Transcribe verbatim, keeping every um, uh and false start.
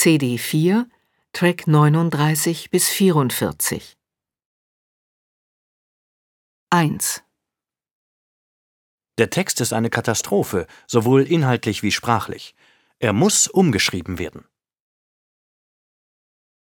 C D vier, Track neununddreißig bis vierundvierzig. eins. Der Text ist eine Katastrophe, sowohl inhaltlich wie sprachlich. Er muss umgeschrieben werden.